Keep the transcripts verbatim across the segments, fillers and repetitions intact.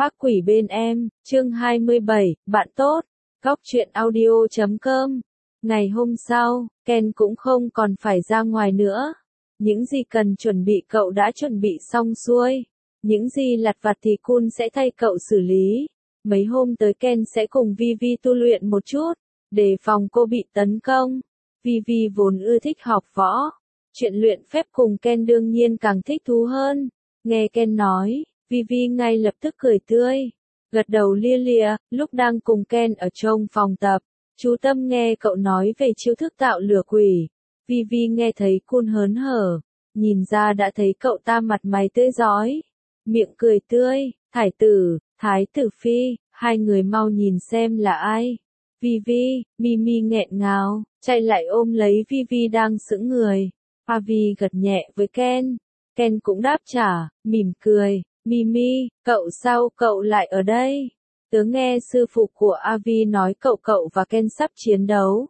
Phác quỷ bên em, chương hai mươi bảy, bạn tốt, góc truyện audio chấm com. Ngày hôm sau, Ken cũng không còn phải ra ngoài nữa. Những gì cần chuẩn bị cậu đã chuẩn bị xong xuôi. Những gì lặt vặt thì Kun sẽ thay cậu xử lý. Mấy hôm tới Ken sẽ cùng Vivi tu luyện một chút, để phòng cô bị tấn công. Vivi vốn ưa thích học võ. Chuyện luyện phép cùng Ken đương nhiên càng thích thú hơn. Nghe Ken nói, Vivi ngay lập tức cười tươi, gật đầu lia lịa. Lúc đang cùng Ken ở trong phòng tập, chú tâm nghe cậu nói về chiêu thức tạo lửa quỷ. Vivi nghe thấy Kun hớn hở, nhìn ra đã thấy cậu ta mặt mày tươi rói, miệng cười tươi. Thải tử, Thái tử phi, hai người mau nhìn xem là ai. Vivi, Mimi nghẹn ngào, chạy lại ôm lấy Vivi đang sững người. Avi gật nhẹ với Ken. Ken cũng đáp trả, mỉm cười. Mimi, cậu sao cậu lại ở đây? Tớ nghe sư phụ của Avi nói cậu cậu và Ken sắp chiến đấu.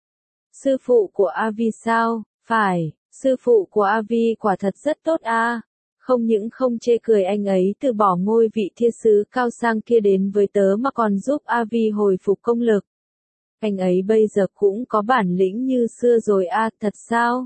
Sư phụ của Avi sao? Phải, sư phụ của Avi quả thật rất tốt à. Không những không chê cười anh ấy từ bỏ ngôi vị thiên sứ cao sang kia đến với tớ mà còn giúp Avi hồi phục công lực. Anh ấy bây giờ cũng có bản lĩnh như xưa rồi à, thật sao?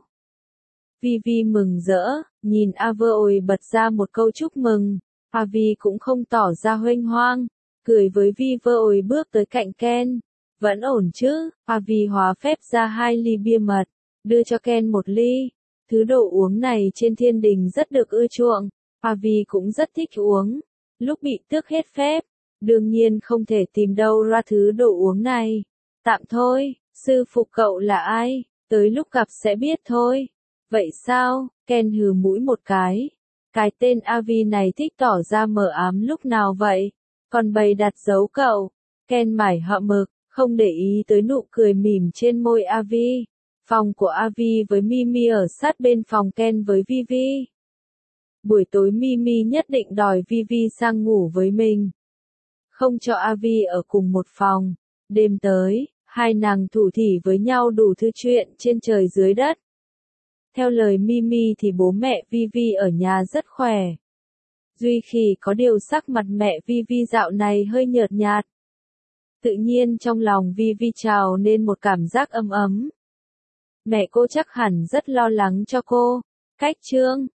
Vivi mừng rỡ, nhìn Avoi bật ra một câu chúc mừng. Avi cũng không tỏ ra huênh hoang, cười với Vivoi bước tới cạnh Ken. Vẫn ổn chứ? Avi hóa phép ra hai ly bia mật, đưa cho Ken một ly. Thứ đồ uống này trên thiên đình rất được ưa chuộng, Avi cũng rất thích uống. Lúc bị tước hết phép, đương nhiên không thể tìm đâu ra thứ đồ uống này. Tạm thôi, sư phụ cậu là ai? Tới lúc gặp sẽ biết thôi. Vậy sao? Ken hừ mũi một cái. Cái tên Avi này thích tỏ ra mờ ám lúc nào vậy? Còn bày đặt giấu cậu. Ken mải hợ mực, không để ý tới nụ cười mỉm trên môi Avi. Phòng của Avi với Mimi ở sát bên phòng Ken với Vivi. Buổi tối Mimi nhất định đòi Vivi sang ngủ với mình, không cho Avi ở cùng một phòng. Đêm tới, hai nàng thủ thỉ với nhau đủ thứ chuyện trên trời dưới đất. Theo lời Mimi thì bố mẹ Vivi ở nhà rất khỏe. Duy khi có điều sắc mặt mẹ Vivi dạo này hơi nhợt nhạt. Tự nhiên trong lòng Vivi trào nên một cảm giác ấm ấm. Mẹ cô chắc hẳn rất lo lắng cho cô. Cách chương